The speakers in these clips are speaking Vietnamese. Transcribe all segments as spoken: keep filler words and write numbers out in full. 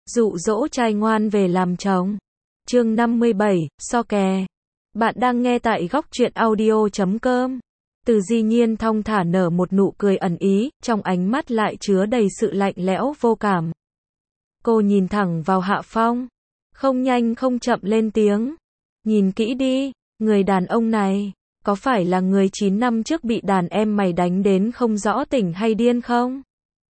dụ dỗ trai ngoan về làm chồng. Chương năm mươi bảy, so kè. Bạn đang nghe tại góc truyện audio chấm com. Từ Di Nhiên thong thả nở một nụ cười ẩn ý, trong ánh mắt lại chứa đầy sự lạnh lẽo vô cảm. Cô nhìn thẳng vào Hạ Phong, không nhanh không chậm lên tiếng. Nhìn kỹ đi, người đàn ông này, có phải là người chín năm trước bị đàn em mày đánh đến không rõ tỉnh hay điên không?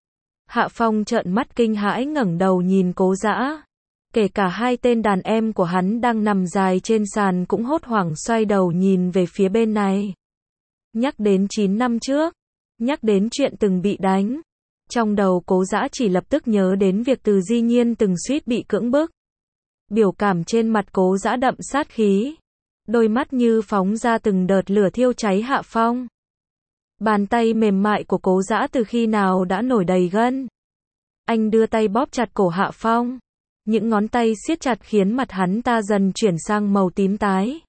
Hạ Phong trợn mắt kinh hãi ngẩng đầu nhìn Cố Dã. Kể cả hai tên đàn em của hắn đang nằm dài trên sàn cũng hốt hoảng xoay đầu nhìn về phía bên này. Nhắc đến chín năm trước, nhắc đến chuyện từng bị đánh. Trong đầu Cố Dã chỉ lập tức nhớ đến việc Từ Di Nhiên từng suýt bị cưỡng bức. Biểu cảm trên mặt Cố Dã đậm sát khí. Đôi mắt như phóng ra từng đợt lửa thiêu cháy Hạ Phong. Bàn tay mềm mại của Cố Dã từ khi nào đã nổi đầy gân. Anh đưa tay bóp chặt cổ Hạ Phong. Những ngón tay siết chặt khiến mặt hắn ta dần chuyển sang màu tím tái.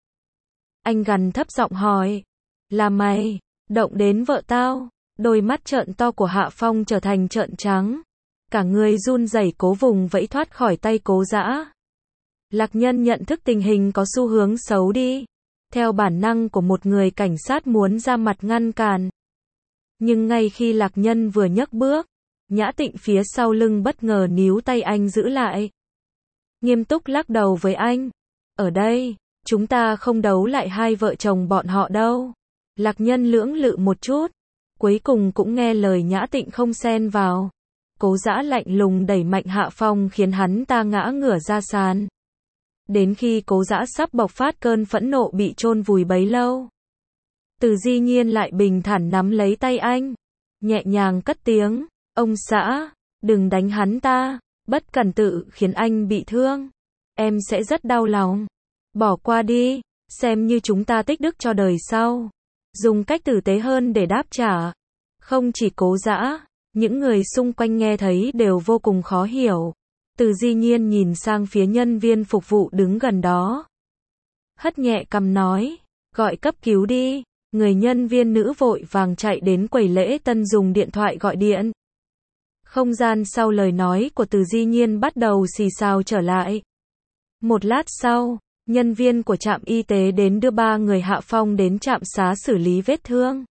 Anh gằn thấp giọng hỏi. Là mày, động đến vợ tao? Đôi mắt trợn to của Hạ Phong trở thành trợn trắng. Cả người run rẩy cố vùng vẫy thoát khỏi tay Cố Dã. Lạc Nhân nhận thức tình hình có xu hướng xấu đi. Theo bản năng của một người cảnh sát muốn ra mặt ngăn cản. Nhưng ngay khi Lạc Nhân vừa nhấc bước, Nhã Tịnh phía sau lưng bất ngờ níu tay anh giữ lại. Nghiêm túc lắc đầu với anh. Ở đây, chúng ta không đấu lại hai vợ chồng bọn họ đâu. Lạc Nhân lưỡng lự một chút. Cuối cùng cũng nghe lời Nhã Tịnh không xen vào. Cố Dã lạnh lùng đẩy mạnh Hạ Phong khiến hắn ta ngã ngửa ra sàn. Đến khi Cố Dã sắp bộc phát cơn phẫn nộ bị chôn vùi bấy lâu. Từ Di Nhiên lại bình thản nắm lấy tay anh. Nhẹ nhàng cất tiếng. Ông xã, đừng đánh hắn ta. Bất cẩn tự khiến anh bị thương. Em sẽ rất đau lòng. Bỏ qua đi. Xem như chúng ta tích đức cho đời sau. Dùng cách tử tế hơn để đáp trả. Không chỉ Cố Dã, những người xung quanh nghe thấy đều vô cùng khó hiểu. Từ Di Nhiên nhìn sang phía nhân viên phục vụ đứng gần đó. Hất nhẹ cằm nói. Gọi cấp cứu đi. Người nhân viên nữ vội vàng chạy đến quầy lễ tân dùng điện thoại gọi điện. Không gian sau lời nói của Từ Di Nhiên bắt đầu xì xào trở lại. Một lát sau, nhân viên của trạm y tế đến đưa ba người Hạ Phong đến trạm xá xử lý vết thương.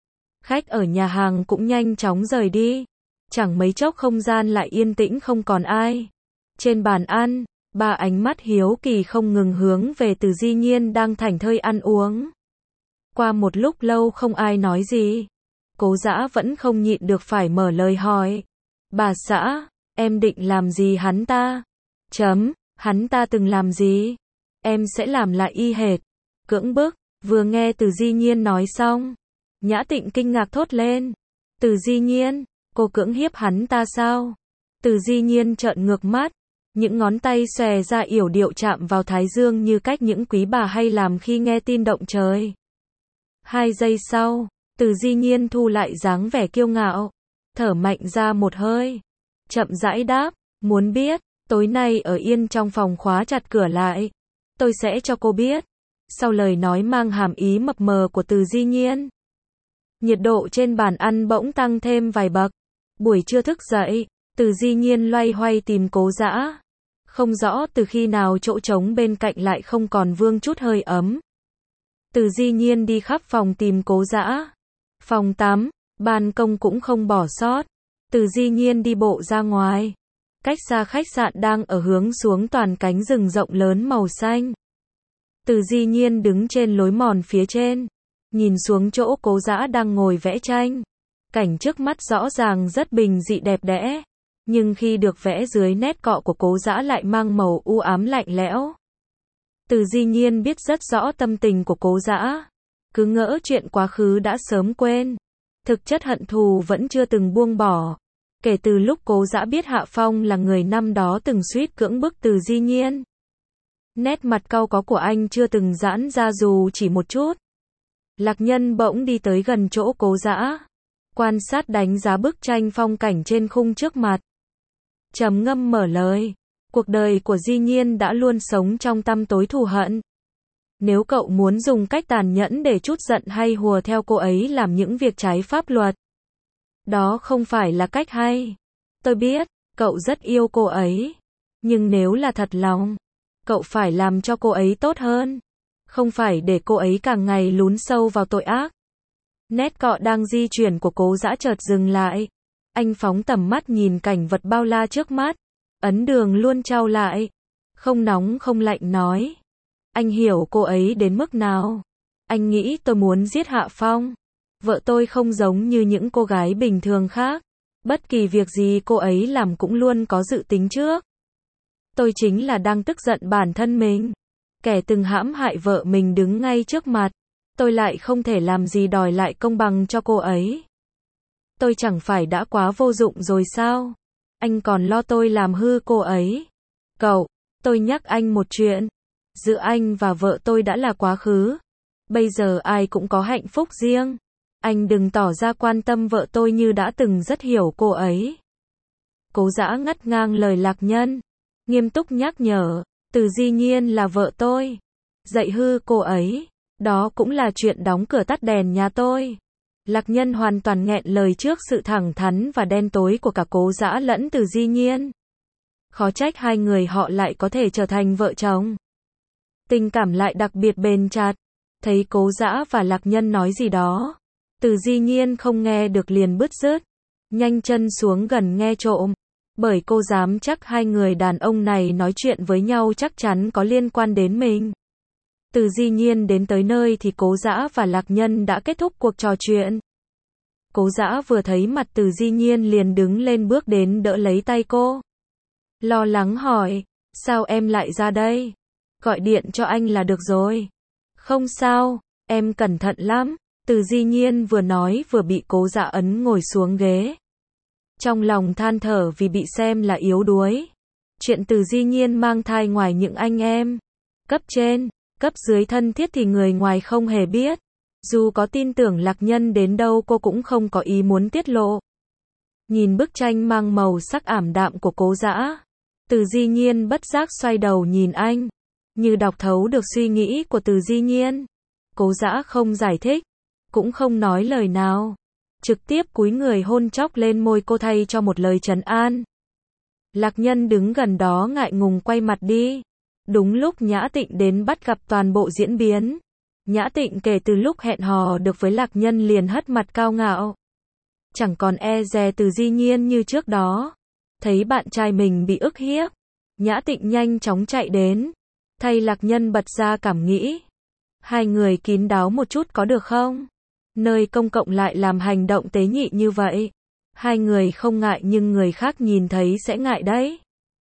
Khách ở nhà hàng cũng nhanh chóng rời đi. Chẳng mấy chốc không gian lại yên tĩnh không còn ai. Trên bàn ăn, ba ánh mắt hiếu kỳ không ngừng hướng về Từ Di Nhiên đang thảnh thơi ăn uống. Qua một lúc lâu không ai nói gì. Cố Dã vẫn không nhịn được phải mở lời hỏi. Bà xã, em định làm gì hắn ta? Chấm, hắn ta từng làm gì? Em sẽ làm lại y hệt. Cưỡng bức, vừa nghe Từ Di Nhiên nói xong. Nhã Tịnh kinh ngạc thốt lên. Từ Di Nhiên, cô cưỡng hiếp hắn ta sao? Từ Di Nhiên trợn ngược mắt. Những ngón tay xòe ra yểu điệu chạm vào thái dương như cách những quý bà hay làm khi nghe tin động trời. Hai giây sau, Từ Di Nhiên thu lại dáng vẻ kiêu ngạo. Thở mạnh ra một hơi. Chậm rãi đáp, muốn biết, tối nay ở yên trong phòng khóa chặt cửa lại. Tôi sẽ cho cô biết. Sau lời nói mang hàm ý mập mờ của Từ Di Nhiên. Nhiệt độ trên bàn ăn bỗng tăng thêm vài bậc. Buổi trưa thức dậy, Từ Di Nhiên loay hoay tìm Cố Dã. Không rõ từ khi nào chỗ trống bên cạnh lại không còn vương chút hơi ấm. Từ Di Nhiên đi khắp phòng tìm Cố Dã. Phòng tắm, ban công cũng không bỏ sót. Từ Di Nhiên đi bộ ra ngoài. Cách xa khách sạn đang ở hướng xuống toàn cánh rừng rộng lớn màu xanh. Từ Di Nhiên đứng trên lối mòn phía trên. Nhìn xuống chỗ Cố Dã đang ngồi vẽ tranh. Cảnh trước mắt rõ ràng rất bình dị đẹp đẽ. Nhưng khi được vẽ dưới nét cọ của Cố Dã lại mang màu u ám lạnh lẽo. Từ Di Nhiên biết rất rõ tâm tình của Cố Dã. Cứ ngỡ chuyện quá khứ đã sớm quên. Thực chất hận thù vẫn chưa từng buông bỏ. Kể từ lúc Cố Dã biết Hạ Phong là người năm đó từng suýt cưỡng bức Từ Di Nhiên. Nét mặt cau có của anh chưa từng giãn ra dù chỉ một chút. Lạc Nhân bỗng đi tới gần chỗ Cố Dã. Quan sát đánh giá bức tranh phong cảnh trên khung trước mặt. Trầm ngâm mở lời. Cuộc đời của Di Nhiên đã luôn sống trong tăm tối thù hận. Nếu cậu muốn dùng cách tàn nhẫn để trút giận hay hùa theo cô ấy làm những việc trái pháp luật, đó không phải là cách hay. Tôi biết, cậu rất yêu cô ấy. Nhưng nếu là thật lòng, cậu phải làm cho cô ấy tốt hơn. Không phải để cô ấy càng ngày lún sâu vào tội ác. Nét cọ đang di chuyển của Cố Dã chợt dừng lại. Anh phóng tầm mắt nhìn cảnh vật bao la trước mắt. Ấn Đường luôn trao lại. Không nóng không lạnh nói. Anh hiểu cô ấy đến mức nào. Anh nghĩ tôi muốn giết Hạ Phong. Vợ tôi không giống như những cô gái bình thường khác. Bất kỳ việc gì cô ấy làm cũng luôn có dự tính trước. Tôi chính là đang tức giận bản thân mình. Kẻ từng hãm hại vợ mình đứng ngay trước mặt. Tôi lại không thể làm gì đòi lại công bằng cho cô ấy. Tôi chẳng phải đã quá vô dụng rồi sao? Anh còn lo tôi làm hư cô ấy. Cậu, tôi nhắc anh một chuyện. Giữa anh và vợ tôi đã là quá khứ. Bây giờ ai cũng có hạnh phúc riêng. Anh đừng tỏ ra quan tâm vợ tôi như đã từng rất hiểu cô ấy. Cố Dã ngắt ngang lời Lạc Nhân. Nghiêm túc nhắc nhở. Từ Di Nhiên là vợ tôi. Dạy hư cô ấy. Đó cũng là chuyện đóng cửa tắt đèn nhà tôi. Lạc Nhân hoàn toàn nghẹn lời trước sự thẳng thắn và đen tối của cả Cố Dã lẫn Từ Di Nhiên. Khó trách hai người họ lại có thể trở thành vợ chồng. Tình cảm lại đặc biệt bền chặt. Thấy Cố Dã và Lạc Nhân nói gì đó. Từ Di Nhiên không nghe được liền bứt rứt. Nhanh chân xuống gần nghe trộm. Bởi cô dám chắc hai người đàn ông này nói chuyện với nhau chắc chắn có liên quan đến mình. Từ Di Nhiên đến tới nơi thì Cố Dã và Lạc Nhân đã kết thúc cuộc trò chuyện. Cố Dã vừa thấy mặt Từ Di Nhiên liền đứng lên bước đến đỡ lấy tay cô. Lo lắng hỏi, sao em lại ra đây? Gọi điện cho anh là được rồi. Không sao, em cẩn thận lắm. Từ Di Nhiên vừa nói vừa bị Cố Dã ấn ngồi xuống ghế. Trong lòng than thở vì bị xem là yếu đuối. Chuyện Từ Di Nhiên mang thai ngoài những anh em cấp trên, cấp dưới thân thiết thì người ngoài không hề biết. Dù có tin tưởng Lạc Nhân đến đâu cô cũng không có ý muốn tiết lộ. Nhìn bức tranh mang màu sắc ảm đạm của Cố Dã, Từ Di Nhiên bất giác xoay đầu nhìn anh, như đọc thấu được suy nghĩ của Từ Di Nhiên. Cố Dã không giải thích, cũng không nói lời nào, trực tiếp cúi người hôn chóc lên môi cô thay cho một lời trấn an. Lạc Nhân đứng gần đó ngại ngùng quay mặt đi. Đúng lúc Nhã Tịnh đến bắt gặp toàn bộ diễn biến. Nhã Tịnh kể từ lúc hẹn hò được với Lạc Nhân liền hất mặt cao ngạo. Chẳng còn e dè Từ Di Nhiên như trước đó. Thấy bạn trai mình bị ức hiếp, Nhã Tịnh nhanh chóng chạy đến. Thay Lạc Nhân bật ra cảm nghĩ. Hai người kín đáo một chút có được không? Nơi công cộng lại làm hành động tế nhị như vậy. Hai người không ngại nhưng người khác nhìn thấy sẽ ngại đấy.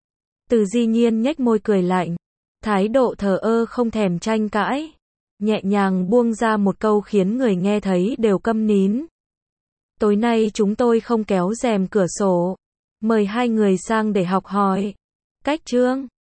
Từ Di Nhiên nhếch môi cười lạnh. Thái độ thờ ơ không thèm tranh cãi. Nhẹ nhàng buông ra một câu khiến người nghe thấy đều câm nín. Tối nay chúng tôi không kéo rèm cửa sổ. Mời hai người sang để học hỏi cách chương.